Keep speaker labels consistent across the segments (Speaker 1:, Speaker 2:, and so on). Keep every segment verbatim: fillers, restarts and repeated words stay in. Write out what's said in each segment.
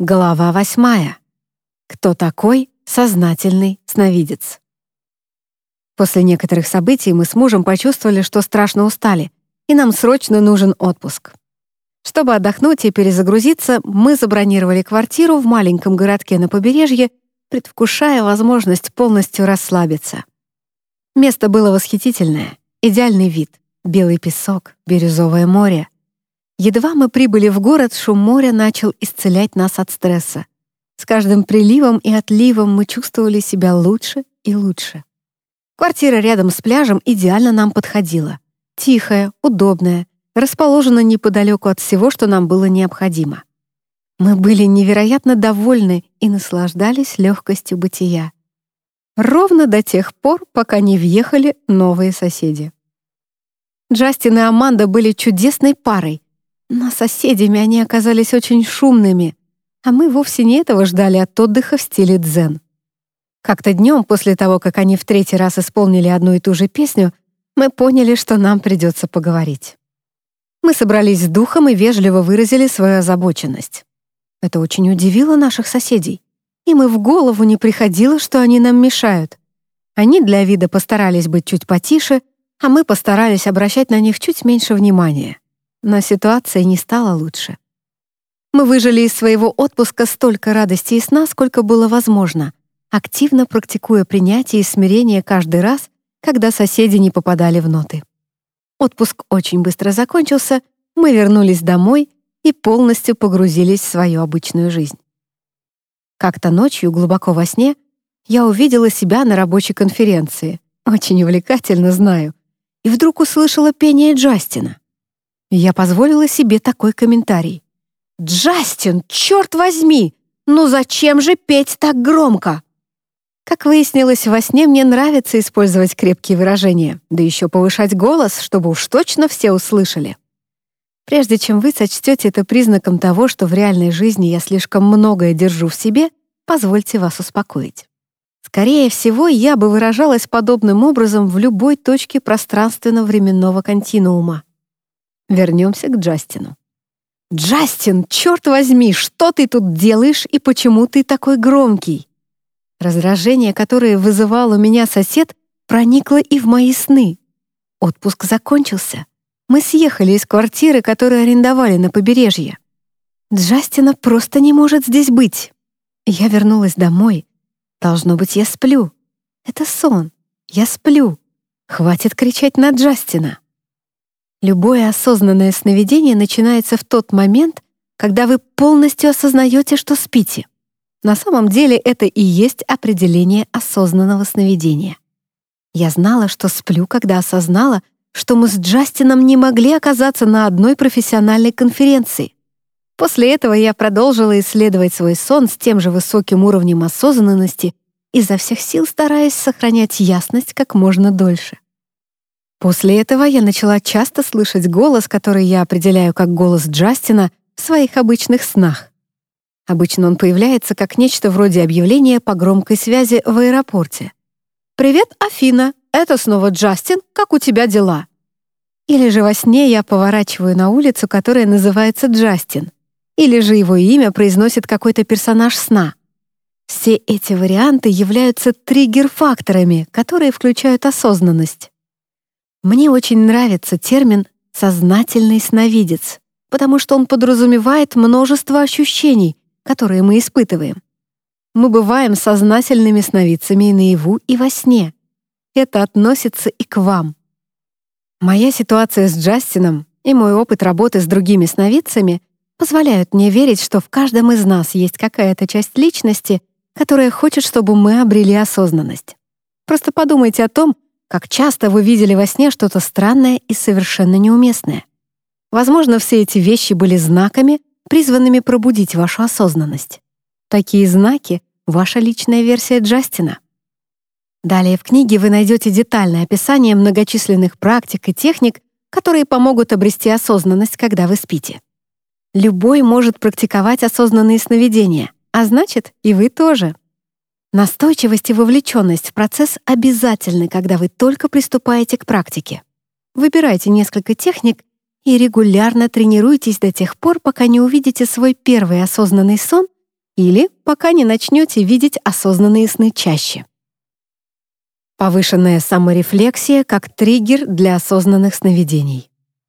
Speaker 1: Глава восьмая. Кто такой сознательный сновидец? После некоторых событий мы с мужем почувствовали, что страшно устали, и нам срочно нужен отпуск. Чтобы отдохнуть и перезагрузиться, мы забронировали квартиру в маленьком городке на побережье, предвкушая возможность полностью расслабиться. Место было восхитительное, идеальный вид, белый песок, бирюзовое море. Едва мы прибыли в город, шум моря начал исцелять нас от стресса. С каждым приливом и отливом мы чувствовали себя лучше и лучше. Квартира рядом с пляжем идеально нам подходила. Тихая, удобная, расположена неподалеку от всего, что нам было необходимо. Мы были невероятно довольны и наслаждались легкостью бытия. Ровно до тех пор, пока не въехали новые соседи. Джастин и Аманда были чудесной парой, но соседями они оказались очень шумными, а мы вовсе не этого ждали от отдыха в стиле дзен. Как-то днем, после того, как они в третий раз исполнили одну и ту же песню, мы поняли, что нам придется поговорить. Мы собрались с духом и вежливо выразили свою озабоченность. Это очень удивило наших соседей. Им и в голову не приходило, что они нам мешают. Они для вида постарались быть чуть потише, а мы постарались обращать на них чуть меньше внимания. Но ситуация не стала лучше. Мы выжили из своего отпуска столько радости и сна, сколько было возможно, активно практикуя принятие и смирение каждый раз, когда соседи не попадали в ноты. Отпуск очень быстро закончился, мы вернулись домой и полностью погрузились в свою обычную жизнь. Как-то ночью, глубоко во сне, я увидела себя на рабочей конференции. Очень увлекательно, знаю. И вдруг услышала пение Джастина. Я позволила себе такой комментарий. «Джастин, черт возьми! Ну зачем же петь так громко?» Как выяснилось, во сне мне нравится использовать крепкие выражения, да еще повышать голос, чтобы уж точно все услышали. Прежде чем вы сочтете это признаком того, что в реальной жизни я слишком многое держу в себе, позвольте вас успокоить. Скорее всего, я бы выражалась подобным образом в любой точке пространственно-временного континуума. Вернемся к Джастину. «Джастин, черт возьми, что ты тут делаешь и почему ты такой громкий?» Раздражение, которое вызывал у меня сосед, проникло и в мои сны. Отпуск закончился. Мы съехали из квартиры, которую арендовали на побережье. Джастина просто не может здесь быть. Я вернулась домой. Должно быть, я сплю. Это сон. Я сплю. Хватит кричать на Джастина. Любое осознанное сновидение начинается в тот момент, когда вы полностью осознаете, что спите. На самом деле это и есть определение осознанного сновидения. Я знала, что сплю, когда осознала, что мы с Джастином не могли оказаться на одной профессиональной конференции. После этого я продолжила исследовать свой сон с тем же высоким уровнем осознанности, изо всех сил стараясь сохранять ясность как можно дольше. После этого я начала часто слышать голос, который я определяю как голос Джастина в своих обычных снах. Обычно он появляется как нечто вроде объявления по громкой связи в аэропорте. «Привет, Афина! Это снова Джастин. Как у тебя дела?» Или же во сне я поворачиваю на улицу, которая называется Джастин. Или же его имя произносит какой-то персонаж сна. Все эти варианты являются триггер-факторами, которые включают осознанность. Мне очень нравится термин «сознательный сновидец», потому что он подразумевает множество ощущений, которые мы испытываем. Мы бываем сознательными сновидцами и наяву, и во сне. Это относится и к вам. Моя ситуация с Джастином и мой опыт работы с другими сновидцами позволяют мне верить, что в каждом из нас есть какая-то часть личности, которая хочет, чтобы мы обрели осознанность. Просто подумайте о том, как часто вы видели во сне что-то странное и совершенно неуместное. Возможно, все эти вещи были знаками, призванными пробудить вашу осознанность. Такие знаки — ваша личная версия Джастина. Далее в книге вы найдете детальное описание многочисленных практик и техник, которые помогут обрести осознанность, когда вы спите. Любой может практиковать осознанные сновидения, а значит, и вы тоже. Настойчивость и вовлеченность в процесс обязательны, когда вы только приступаете к практике. Выбирайте несколько техник и регулярно тренируйтесь до тех пор, пока не увидите свой первый осознанный сон или пока не начнете видеть осознанные сны чаще. Повышенная саморефлексия как триггер для осознанных сновидений.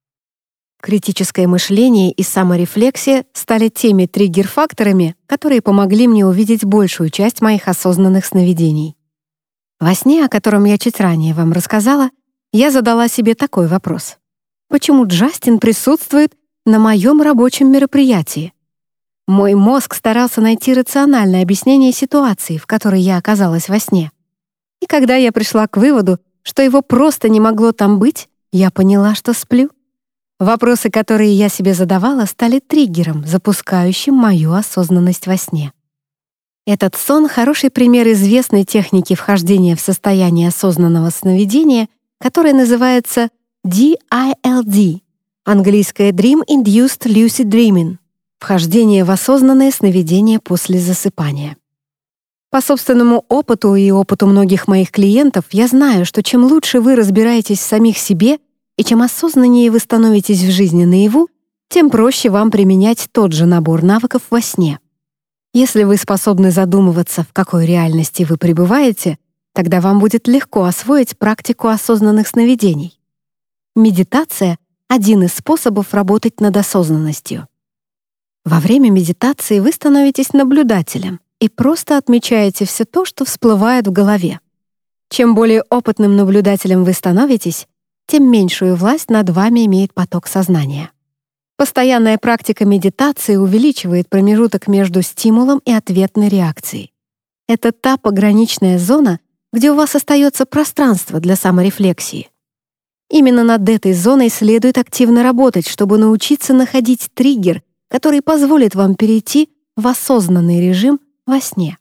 Speaker 1: Критическое мышление и саморефлексия стали теми триггер-факторами, которые помогли мне увидеть большую часть моих осознанных сновидений. Во сне, о котором я чуть ранее вам рассказала, я задала себе такой вопрос. Почему Джастин присутствует на моем рабочем мероприятии? Мой мозг старался найти рациональное объяснение ситуации, в которой я оказалась во сне. И когда я пришла к выводу, что его просто не могло там быть, я поняла, что сплю. Вопросы, которые я себе задавала, стали триггером, запускающим мою осознанность во сне. Этот сон — хороший пример известной техники вхождения в состояние осознанного сновидения, которая называется ди ай эл ди, английское Dream Induced Lucid Dreaming, вхождение в осознанное сновидение после засыпания. По собственному опыту и опыту многих моих клиентов я знаю, что чем лучше вы разбираетесь в самих себе и чем осознаннее вы становитесь в жизни наяву, тем проще вам применять тот же набор навыков во сне. Если вы способны задумываться, в какой реальности вы пребываете, тогда вам будет легко освоить практику осознанных сновидений. Медитация — один из способов работать над осознанностью. Во время медитации вы становитесь наблюдателем и просто отмечаете все то, что всплывает в голове. Чем более опытным наблюдателем вы становитесь, тем меньшую власть над вами имеет поток сознания. Постоянная практика медитации увеличивает промежуток между стимулом и ответной реакцией. Это та пограничная зона, где у вас остается пространство для саморефлексии. Именно над этой зоной следует активно работать, чтобы научиться находить триггер, который позволит вам перейти в осознанный режим во сне.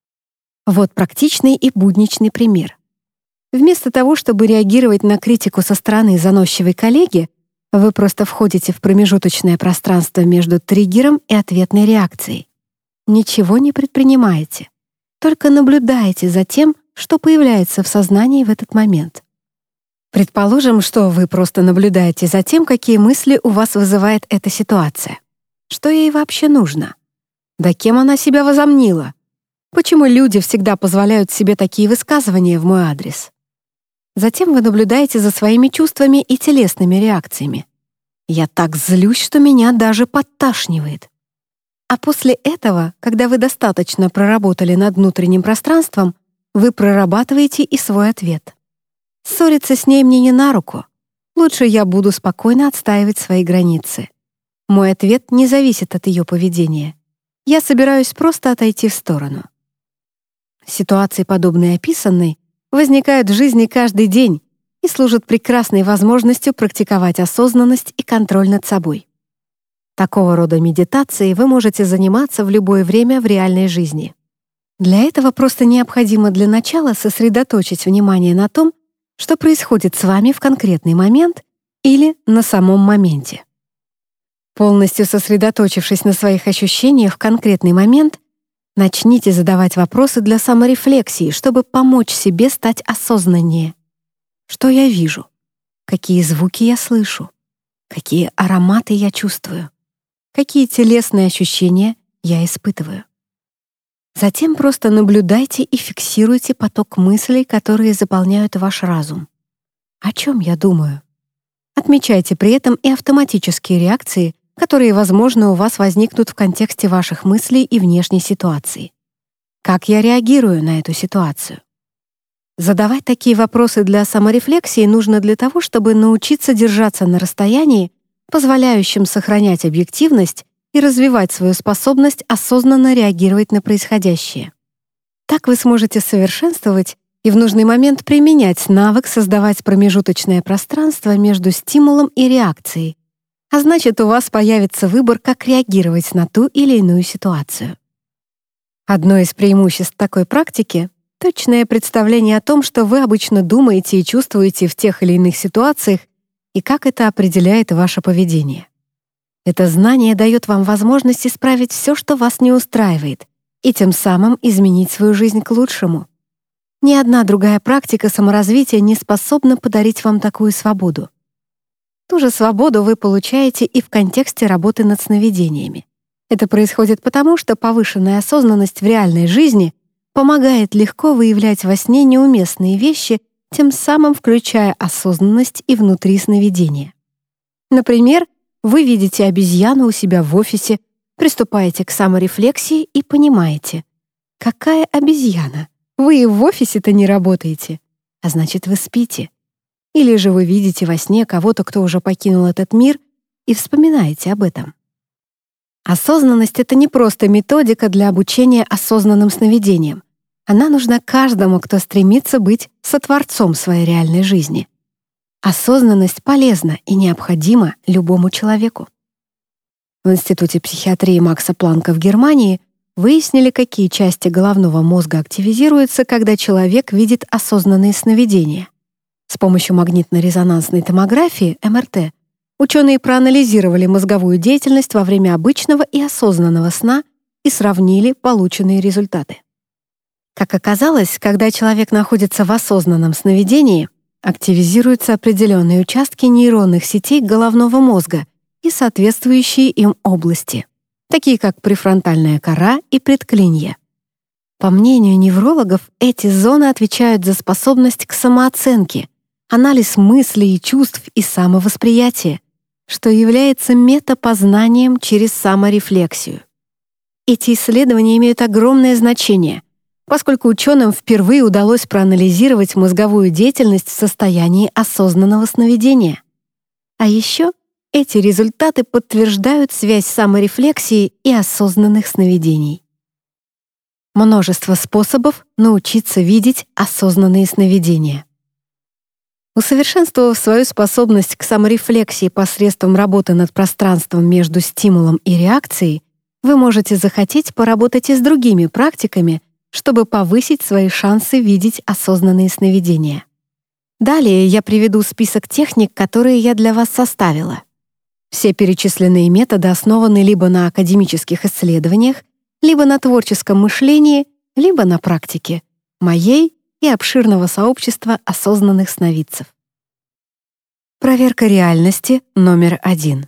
Speaker 1: Вот практичный и будничный пример. Вместо того, чтобы реагировать на критику со стороны заносчивой коллеги, вы просто входите в промежуточное пространство между триггером и ответной реакцией. Ничего не предпринимаете, только наблюдаете за тем, что появляется в сознании в этот момент. Предположим, что вы просто наблюдаете за тем, какие мысли у вас вызывает эта ситуация. Что ей вообще нужно? Да кем она себя возомнила? Почему люди всегда позволяют себе такие высказывания в мой адрес? Затем вы наблюдаете за своими чувствами и телесными реакциями. Я так злюсь, что меня даже подташнивает. А после этого, когда вы достаточно проработали над внутренним пространством, вы прорабатываете и свой ответ. Ссориться с ней мне не на руку. Лучше я буду спокойно отстаивать свои границы. Мой ответ не зависит от ее поведения. Я собираюсь просто отойти в сторону. Ситуации, подобные описанной, возникают в жизни каждый день и служат прекрасной возможностью практиковать осознанность и контроль над собой. Такого рода медитацией вы можете заниматься в любое время в реальной жизни. Для этого просто необходимо для начала сосредоточить внимание на том, что происходит с вами в конкретный момент или на самом моменте. Полностью сосредоточившись на своих ощущениях в конкретный момент, начните задавать вопросы для саморефлексии, чтобы помочь себе стать осознаннее. Что я вижу? Какие звуки я слышу? Какие ароматы я чувствую? Какие телесные ощущения я испытываю? Затем просто наблюдайте и фиксируйте поток мыслей, которые заполняют ваш разум. О чем я думаю? Отмечайте при этом и автоматические реакции, которые, возможно, у вас возникнут в контексте ваших мыслей и внешней ситуации. Как я реагирую на эту ситуацию? Задавать такие вопросы для саморефлексии нужно для того, чтобы научиться держаться на расстоянии, позволяющем сохранять объективность и развивать свою способность осознанно реагировать на происходящее. Так вы сможете совершенствовать и в нужный момент применять навык создавать промежуточное пространство между стимулом и реакцией, а значит, у вас появится выбор, как реагировать на ту или иную ситуацию. Одно из преимуществ такой практики — точное представление о том, что вы обычно думаете и чувствуете в тех или иных ситуациях и как это определяет ваше поведение. Это знание дает вам возможность исправить все, что вас не устраивает, и тем самым изменить свою жизнь к лучшему. Ни одна другая практика саморазвития не способна подарить вам такую свободу. Ту же свободу вы получаете и в контексте работы над сновидениями. Это происходит потому, что повышенная осознанность в реальной жизни помогает легко выявлять во сне неуместные вещи, тем самым включая осознанность и внутри сновидения. Например, вы видите обезьяну у себя в офисе, приступаете к саморефлексии и понимаете, какая обезьяна? Вы и в офисе-то не работаете, а значит, вы спите. Или же вы видите во сне кого-то, кто уже покинул этот мир, и вспоминаете об этом. Осознанность — это не просто методика для обучения осознанным сновидениям. Она нужна каждому, кто стремится быть сотворцом своей реальной жизни. Осознанность полезна и необходима любому человеку. В Институте психиатрии Макса Планка в Германии выяснили, какие части головного мозга активизируются, когда человек видит осознанные сновидения. С помощью магнитно-резонансной томографии, эм эр тэ, ученые проанализировали мозговую деятельность во время обычного и осознанного сна и сравнили полученные результаты. Как оказалось, когда человек находится в осознанном сновидении, активизируются определенные участки нейронных сетей головного мозга и соответствующие им области, такие как префронтальная кора и предклинье. По мнению неврологов, эти зоны отвечают за способность к самооценке, анализ мыслей и чувств и самовосприятие, что является метапознанием через саморефлексию. Эти исследования имеют огромное значение, поскольку ученым впервые удалось проанализировать мозговую деятельность в состоянии осознанного сновидения. А еще эти результаты подтверждают связь саморефлексии и осознанных сновидений. Множество способов научиться видеть осознанные сновидения. Усовершенствовав свою способность к саморефлексии посредством работы над пространством между стимулом и реакцией, вы можете захотеть поработать и с другими практиками, чтобы повысить свои шансы видеть осознанные сновидения. Далее я приведу список техник, которые я для вас составила. Все перечисленные методы основаны либо на академических исследованиях, либо на творческом мышлении, либо на практике моей и обширного сообщества осознанных сновидцев. Проверка реальности номер один.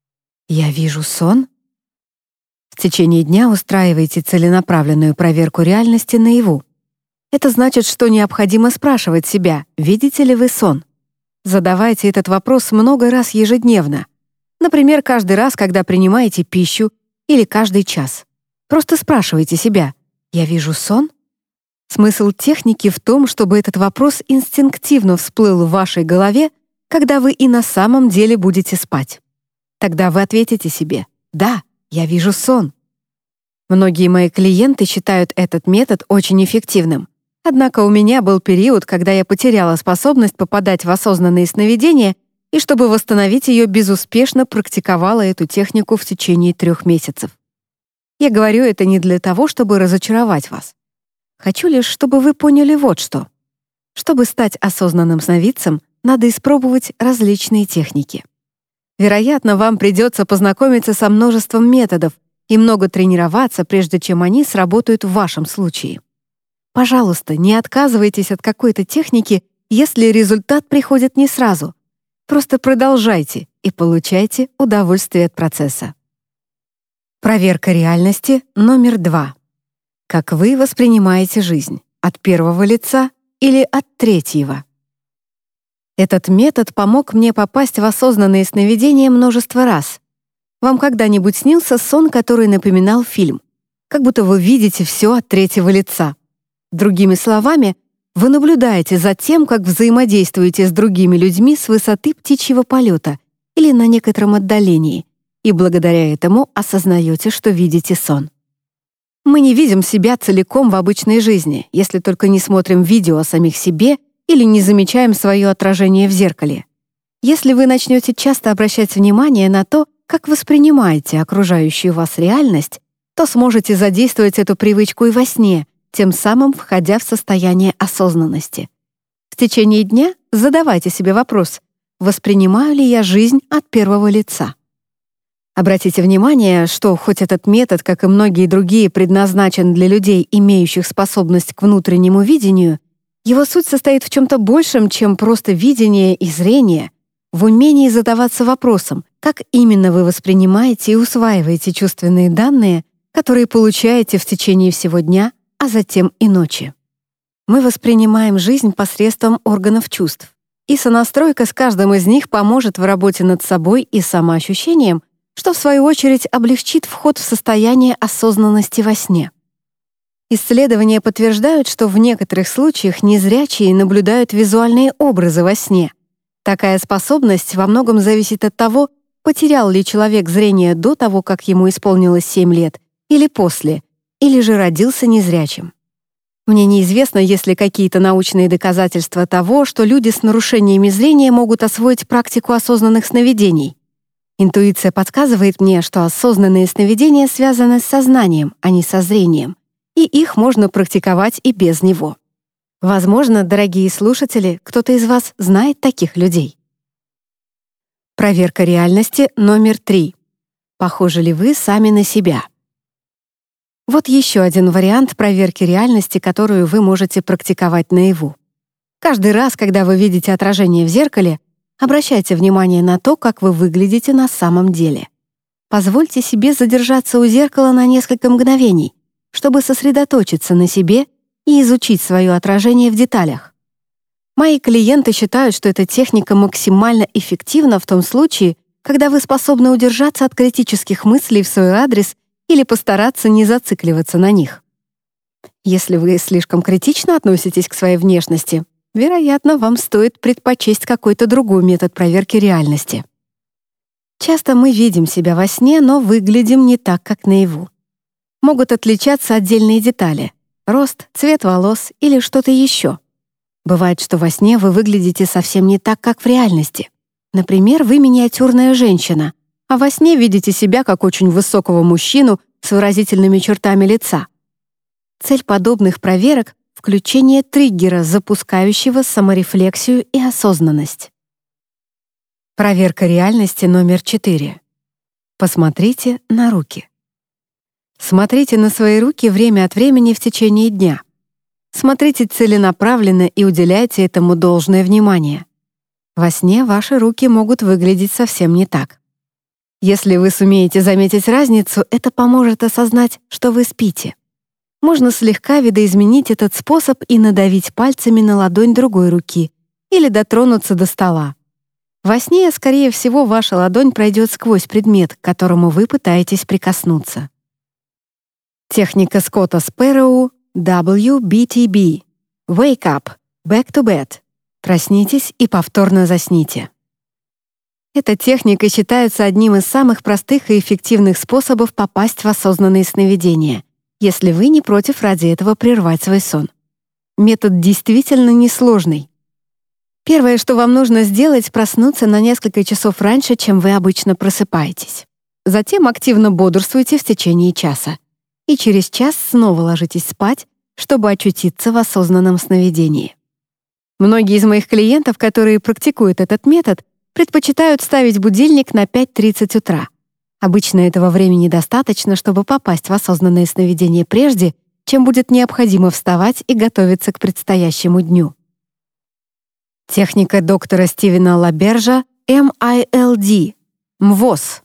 Speaker 1: Я вижу сон? В течение дня устраивайте целенаправленную проверку реальности наяву. Это значит, что необходимо спрашивать себя, видите ли вы сон. Задавайте этот вопрос много раз ежедневно. Например, каждый раз, когда принимаете пищу, или каждый час. Просто спрашивайте себя, я вижу сон? Смысл техники в том, чтобы этот вопрос инстинктивно всплыл в вашей голове, когда вы и на самом деле будете спать. Тогда вы ответите себе «Да, я вижу сон». Многие мои клиенты считают этот метод очень эффективным. Однако у меня был период, когда я потеряла способность попадать в осознанные сновидения, и чтобы восстановить ее, безуспешно практиковала эту технику в течение трех месяцев. Я говорю это не для того, чтобы разочаровать вас. Хочу лишь, чтобы вы поняли вот что. Чтобы стать осознанным сновидцем, надо испробовать различные техники. Вероятно, вам придется познакомиться со множеством методов и много тренироваться, прежде чем они сработают в вашем случае. Пожалуйста, не отказывайтесь от какой-то техники, если результат приходит не сразу. Просто продолжайте и получайте удовольствие от процесса. Проверка реальности номер два. Как вы воспринимаете жизнь? От первого лица или от третьего? Этот метод помог мне попасть в осознанные сновидения множество раз. Вам когда-нибудь снился сон, который напоминал фильм? Как будто вы видите все от третьего лица. Другими словами, вы наблюдаете за тем, как взаимодействуете с другими людьми с высоты птичьего полета или на некотором отдалении, и благодаря этому осознаете, что видите сон. Мы не видим себя целиком в обычной жизни, если только не смотрим видео о самих себе или не замечаем свое отражение в зеркале. Если вы начнете часто обращать внимание на то, как воспринимаете окружающую вас реальность, то сможете задействовать эту привычку и во сне, тем самым входя в состояние осознанности. В течение дня задавайте себе вопрос: воспринимаю ли я жизнь от первого лица? Обратите внимание, что хоть этот метод, как и многие другие, предназначен для людей, имеющих способность к внутреннему видению, его суть состоит в чем-то большем, чем просто видение и зрение, в умении задаваться вопросом, Как именно вы воспринимаете и усваиваете чувственные данные, которые получаете в течение всего дня, а затем и ночи? Мы воспринимаем жизнь посредством органов чувств, и сонастройка с каждым из них поможет в работе над собой и самоощущением, что в свою очередь облегчит вход в состояние осознанности во сне. Исследования подтверждают, что в некоторых случаях незрячие наблюдают визуальные образы во сне. Такая способность во многом зависит от того, потерял ли человек зрение до того, как ему исполнилось семь лет, или после, или же родился незрячим. Мне неизвестно, есть ли какие-то научные доказательства того, что люди с нарушениями зрения могут освоить практику осознанных сновидений. Интуиция подсказывает мне, что осознанные сновидения связаны с сознанием, а не со зрением, и их можно практиковать и без него. Возможно, дорогие слушатели, кто-то из вас знает таких людей. Проверка реальности номер три. Похожи ли вы сами на себя? Вот еще один вариант проверки реальности, которую вы можете практиковать наяву. Каждый раз, когда вы видите отражение в зеркале, обращайте внимание на то, как вы выглядите на самом деле. Позвольте себе задержаться у зеркала на несколько мгновений, чтобы сосредоточиться на себе и изучить свое отражение в деталях. Мои клиенты считают, что эта техника максимально эффективна в том случае, когда вы способны удержаться от критических мыслей в свой адрес или постараться не зацикливаться на них. Если вы слишком критично относитесь к своей внешности, вероятно, вам стоит предпочесть какой-то другой метод проверки реальности. Часто мы видим себя во сне, но выглядим не так, как наяву. Могут отличаться отдельные детали — рост, цвет волос или что-то еще. Бывает, что во сне вы выглядите совсем не так, как в реальности. Например, вы миниатюрная женщина, а во сне видите себя как очень высокого мужчину с выразительными чертами лица. Цель подобных проверок — включение триггера, запускающего саморефлексию и осознанность. Проверка реальности номер четыре. Посмотрите на руки. Смотрите на свои руки время от времени в течение дня. Смотрите целенаправленно и уделяйте этому должное внимание. Во сне ваши руки могут выглядеть совсем не так. Если вы сумеете заметить разницу, это поможет осознать, что вы спите. Можно слегка видоизменить этот способ и надавить пальцами на ладонь другой руки или дотронуться до стола. Во сне, скорее всего, ваша ладонь пройдет сквозь предмет, к которому вы пытаетесь прикоснуться. Техника Скотта Спэрроу дабл ю би ти би. Wake up, back to bed. Проснитесь и повторно засните. Эта техника считается одним из самых простых и эффективных способов попасть в осознанные сновидения, если вы не против ради этого прервать свой сон. Метод действительно несложный. Первое, что вам нужно сделать, проснуться на несколько часов раньше, чем вы обычно просыпаетесь. Затем активно бодрствуйте в течение часа. И через час снова ложитесь спать, чтобы очутиться в осознанном сновидении. Многие из моих клиентов, которые практикуют этот метод, предпочитают ставить будильник на пять тридцать утра. Обычно этого времени достаточно, чтобы попасть в осознанное сновидение прежде, чем будет необходимо вставать и готовиться к предстоящему дню. Техника доктора Стивена Лабержа эм ай эл ди — МВОС.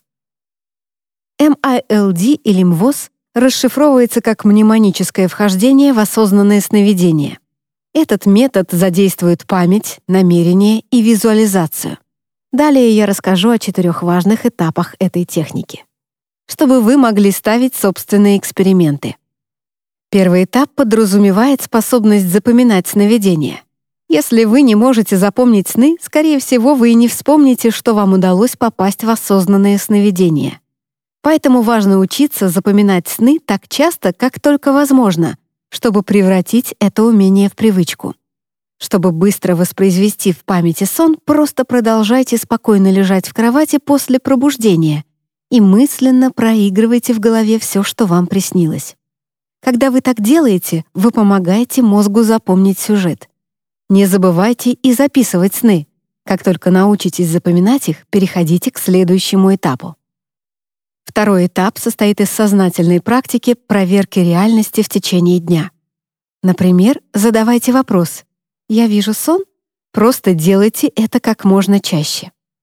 Speaker 1: эм ай эл ди или МВОС расшифровывается как мнемоническое вхождение в осознанное сновидение. Этот метод задействует память, намерение и визуализацию. Далее я расскажу о четырех важных этапах этой техники, чтобы вы могли ставить собственные эксперименты. Первый этап подразумевает способность запоминать сновидения. Если вы не можете запомнить сны, скорее всего, вы и не вспомните, что вам удалось попасть в осознанное сновидение. Поэтому важно учиться запоминать сны так часто, как только возможно, чтобы превратить это умение в привычку. Чтобы быстро воспроизвести в памяти сон, просто продолжайте спокойно лежать в кровати после пробуждения и мысленно проигрывайте в голове все, что вам приснилось. Когда вы так делаете, вы помогаете мозгу запомнить сюжет. Не забывайте и записывать сны. Как только научитесь запоминать их, переходите к следующему этапу. Второй этап состоит из сознательной практики проверки реальности в течение дня. Например, задавайте вопрос: «Я вижу сон?» Просто делайте это как можно чаще.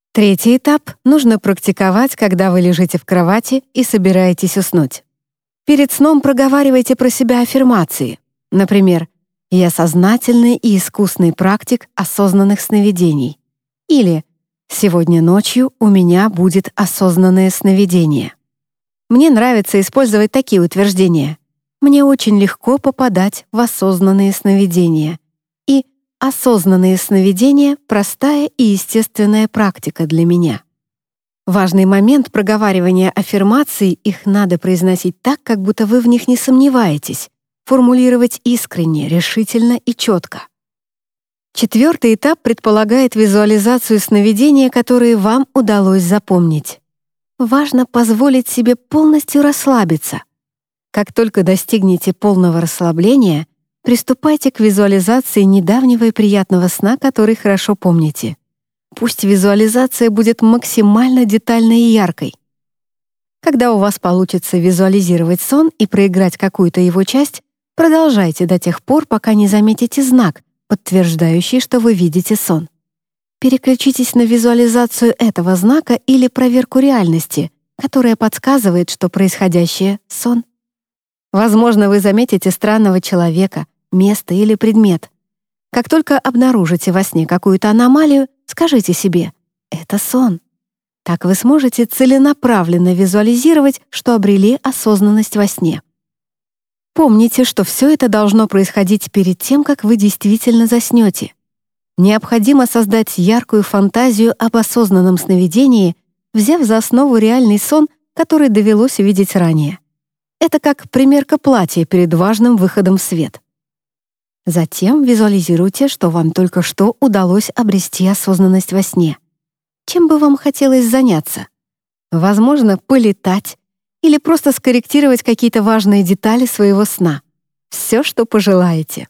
Speaker 1: Третий этап нужно практиковать, когда вы лежите в кровати и собираетесь уснуть. Перед сном проговаривайте про себя аффирмации. Например, «Я сознательный и искусный практик осознанных сновидений». Или «Сегодня ночью у меня будет осознанное сновидение». Мне нравится использовать такие утверждения. «Мне очень легко попадать в осознанные сновидения». И «Осознанные сновидения — простая и естественная практика для меня». Важный момент проговаривания аффирмаций, их надо произносить так, как будто вы в них не сомневаетесь, формулировать искренне, решительно и четко. Четвертый этап предполагает визуализацию сновидения, которые вам удалось запомнить. Важно позволить себе полностью расслабиться. Как только достигнете полного расслабления, приступайте к визуализации недавнего и приятного сна, который хорошо помните. Пусть визуализация будет максимально детальной и яркой. Когда у вас получится визуализировать сон и проиграть какую-то его часть, продолжайте до тех пор, пока не заметите знак, подтверждающий, что вы видите сон. Переключитесь на визуализацию этого знака или проверку реальности, которая подсказывает, что происходящее — сон. Возможно, вы заметите странного человека, место или предмет. Как только обнаружите во сне какую-то аномалию, скажите себе «это сон». Так вы сможете целенаправленно визуализировать, что обрели осознанность во сне. Помните, что все это должно происходить перед тем, как вы действительно заснете. Необходимо создать яркую фантазию об осознанном сновидении, взяв за основу реальный сон, который довелось увидеть ранее. Это как примерка платья перед важным выходом в свет. Затем визуализируйте, что вам только что удалось обрести осознанность во сне. Чем бы вам хотелось заняться? Возможно, полетать или просто скорректировать какие-то важные детали своего сна. Все, что пожелаете.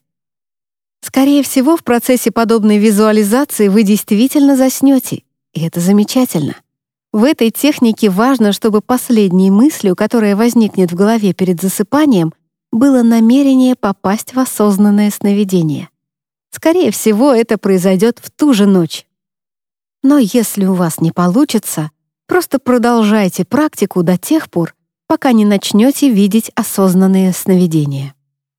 Speaker 1: Скорее всего, в процессе подобной визуализации вы действительно заснете, и это замечательно. В этой технике важно, чтобы последней мыслью, которая возникнет в голове перед засыпанием, было намерение попасть в осознанное сновидение. Скорее всего, это произойдет в ту же ночь. Но если у вас не получится, просто продолжайте практику до тех пор, пока не начнете видеть осознанные сновидения.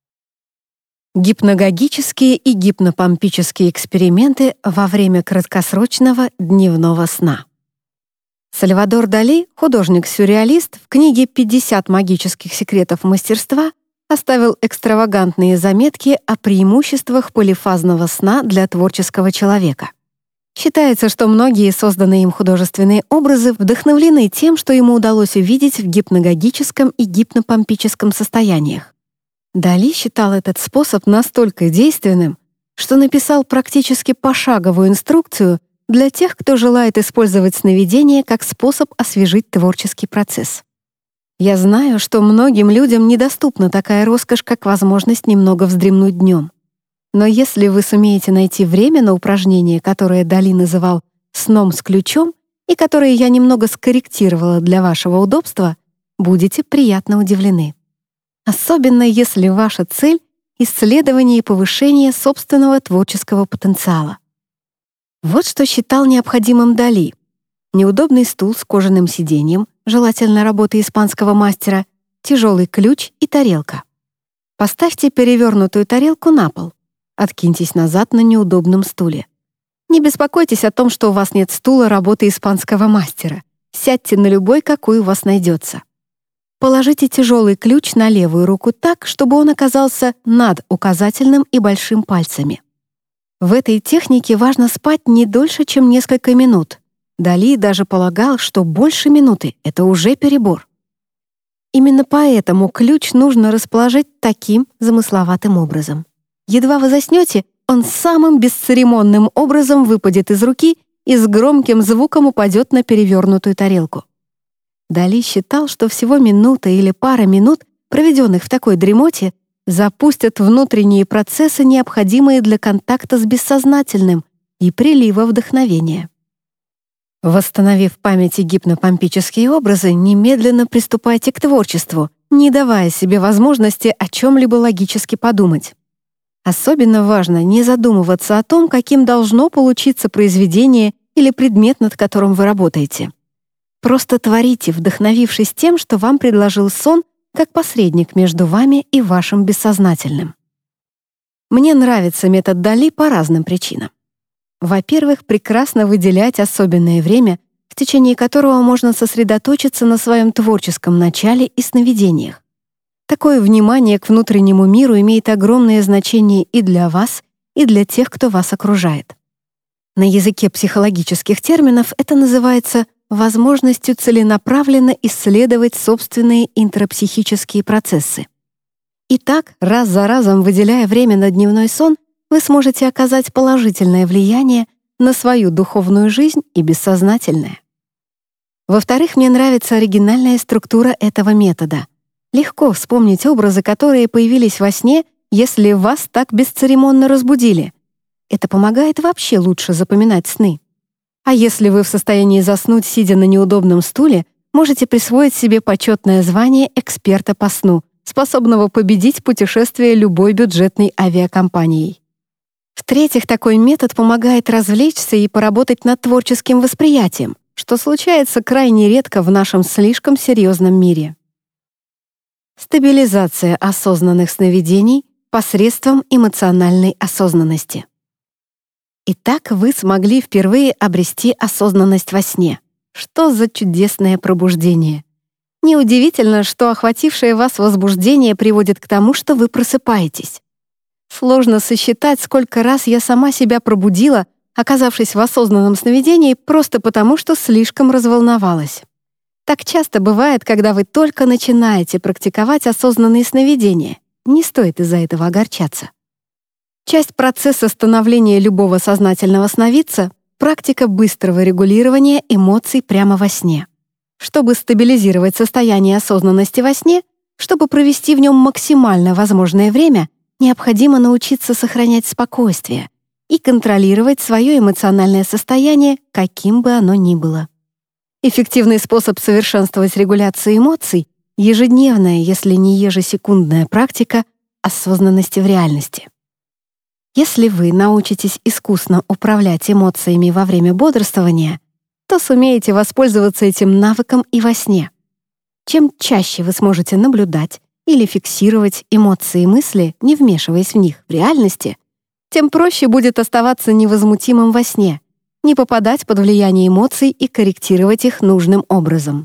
Speaker 1: Гипногогические и гипнопомпические эксперименты во время краткосрочного дневного сна. Сальвадор Дали, художник-сюрреалист, в книге «пятьдесят магических секретов мастерства» оставил экстравагантные заметки о преимуществах полифазного сна для творческого человека. Считается, что многие созданные им художественные образы вдохновлены тем, что ему удалось увидеть в гипногогическом и гипнопомпическом состояниях. Дали считал этот способ настолько действенным, что написал практически пошаговую инструкцию для тех, кто желает использовать сновидение как способ освежить творческий процесс. Я знаю, что многим людям недоступна такая роскошь, как возможность немного вздремнуть днем. Но если вы сумеете найти время на упражнение, которое Дали называл «сном с ключом», и которое я немного скорректировала для вашего удобства, будете приятно удивлены. Особенно если ваша цель — исследование и повышение собственного творческого потенциала. Вот что считал необходимым Дали. Неудобный стул с кожаным сиденьем, желательно работы испанского мастера, тяжелый ключ и тарелка. Поставьте перевернутую тарелку на пол. Откиньтесь назад на неудобном стуле. Не беспокойтесь о том, что у вас нет стула работы испанского мастера. Сядьте на любой, какой у вас найдется. Положите тяжелый ключ на левую руку так, чтобы он оказался над указательным и большим пальцами. В этой технике важно спать не дольше, чем несколько минут. Дали даже полагал, что больше минуты — это уже перебор. Именно поэтому ключ нужно расположить таким замысловатым образом. Едва вы заснете, он самым бесцеремонным образом выпадет из руки и с громким звуком упадет на перевернутую тарелку. Дали считал, что всего минута или пара минут, проведенных в такой дремоте, запустят внутренние процессы, необходимые для контакта с бессознательным и прилива вдохновения. Восстановив в памяти гипнопомпические образы, немедленно приступайте к творчеству, не давая себе возможности о чем-либо логически подумать. Особенно важно не задумываться о том, каким должно получиться произведение или предмет, над которым вы работаете. Просто творите, вдохновившись тем, что вам предложил сон, как посредник между вами и вашим бессознательным. Мне нравится метод Дали по разным причинам. Во-первых, прекрасно выделять особенное время, в течение которого можно сосредоточиться на своем творческом начале и сновидениях. Такое внимание к внутреннему миру имеет огромное значение и для вас, и для тех, кто вас окружает. На языке психологических терминов это называется возможностью целенаправленно исследовать собственные интрапсихические процессы. Итак, раз за разом выделяя время на дневной сон, вы сможете оказать положительное влияние на свою духовную жизнь и бессознательное. Во-вторых, мне нравится оригинальная структура этого метода. Легко вспомнить образы, которые появились во сне, если вас так бесцеремонно разбудили. Это помогает вообще лучше запоминать сны. А если вы в состоянии заснуть, сидя на неудобном стуле, можете присвоить себе почетное звание эксперта по сну, способного победить путешествие любой бюджетной авиакомпанией. В-третьих, такой метод помогает развлечься и поработать над творческим восприятием, что случается крайне редко в нашем слишком серьезном мире. Стабилизация осознанных сновидений посредством эмоциональной осознанности. Итак, вы смогли впервые обрести осознанность во сне. Что за чудесное пробуждение! Неудивительно, что охватившее вас возбуждение приводит к тому, что вы просыпаетесь. Сложно сосчитать, сколько раз я сама себя пробудила, оказавшись в осознанном сновидении, просто потому, что слишком разволновалась. Так часто бывает, когда вы только начинаете практиковать осознанные сновидения. Не стоит из-за этого огорчаться. Часть процесса становления любого сознательного сновидца — практика быстрого регулирования эмоций прямо во сне. Чтобы стабилизировать состояние осознанности во сне, чтобы провести в нем максимально возможное время, необходимо научиться сохранять спокойствие и контролировать свое эмоциональное состояние, каким бы оно ни было. Эффективный способ совершенствовать регуляцию эмоций — ежедневная, если не ежесекундная практика осознанности в реальности. Если вы научитесь искусно управлять эмоциями во время бодрствования, то сумеете воспользоваться этим навыком и во сне. Чем чаще вы сможете наблюдать или фиксировать эмоции и мысли, не вмешиваясь в них в реальности, тем проще будет оставаться невозмутимым во сне, не попадать под влияние эмоций и корректировать их нужным образом.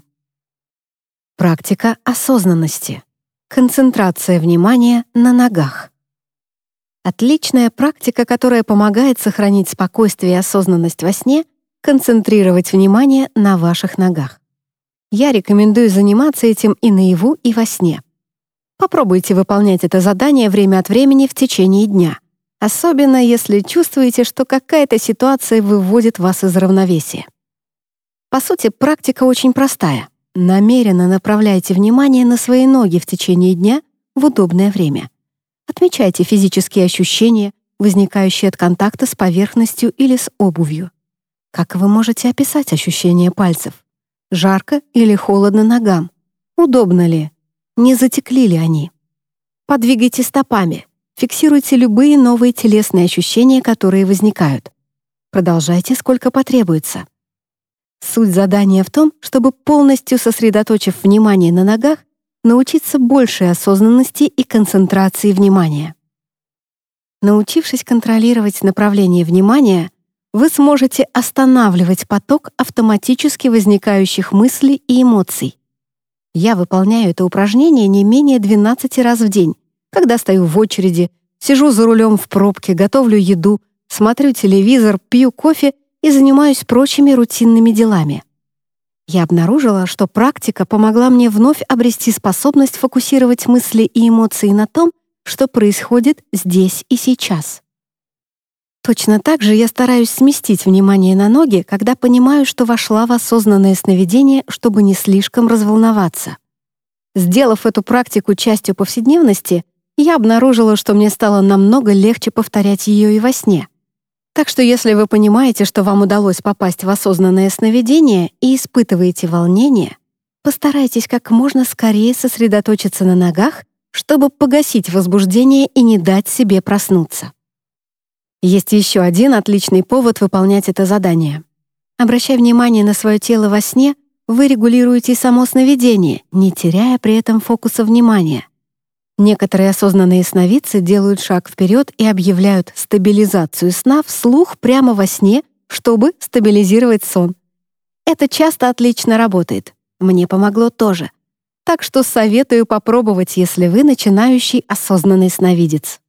Speaker 1: Практика осознанности. Концентрация внимания на ногах. Отличная практика, которая помогает сохранить спокойствие и осознанность во сне, концентрировать внимание на ваших ногах. Я рекомендую заниматься этим и наяву, и во сне. Попробуйте выполнять это задание время от времени в течение дня, особенно если чувствуете, что какая-то ситуация выводит вас из равновесия. По сути, практика очень простая. Намеренно направляйте внимание на свои ноги в течение дня в удобное время. Отмечайте физические ощущения, возникающие от контакта с поверхностью или с обувью. Как вы можете описать ощущение пальцев? Жарко или холодно ногам? Удобно ли? Не затекли ли они? Подвигайте стопами. Фиксируйте любые новые телесные ощущения, которые возникают. Продолжайте, сколько потребуется. Суть задания в том, чтобы, полностью сосредоточив внимание на ногах, научиться большей осознанности и концентрации внимания. Научившись контролировать направление внимания, вы сможете останавливать поток автоматически возникающих мыслей и эмоций. Я выполняю это упражнение не менее двенадцати раз в день, когда стою в очереди, сижу за рулем в пробке, готовлю еду, смотрю телевизор, пью кофе и занимаюсь прочими рутинными делами. Я обнаружила, что практика помогла мне вновь обрести способность фокусировать мысли и эмоции на том, что происходит здесь и сейчас. Точно так же я стараюсь сместить внимание на ноги, когда понимаю, что вошла в осознанное сновидение, чтобы не слишком разволноваться. Сделав эту практику частью повседневности, я обнаружила, что мне стало намного легче повторять ее и во сне. Так что если вы понимаете, что вам удалось попасть в осознанное сновидение и испытываете волнение, постарайтесь как можно скорее сосредоточиться на ногах, чтобы погасить возбуждение и не дать себе проснуться. Есть еще один отличный повод выполнять это задание. Обращая внимание на свое тело во сне, вы регулируете само сновидение, не теряя при этом фокуса внимания. Некоторые осознанные сновидцы делают шаг вперед и объявляют стабилизацию сна вслух прямо во сне, чтобы стабилизировать сон. Это часто отлично работает. Мне помогло тоже. Так что советую попробовать, если вы начинающий осознанный сновидец.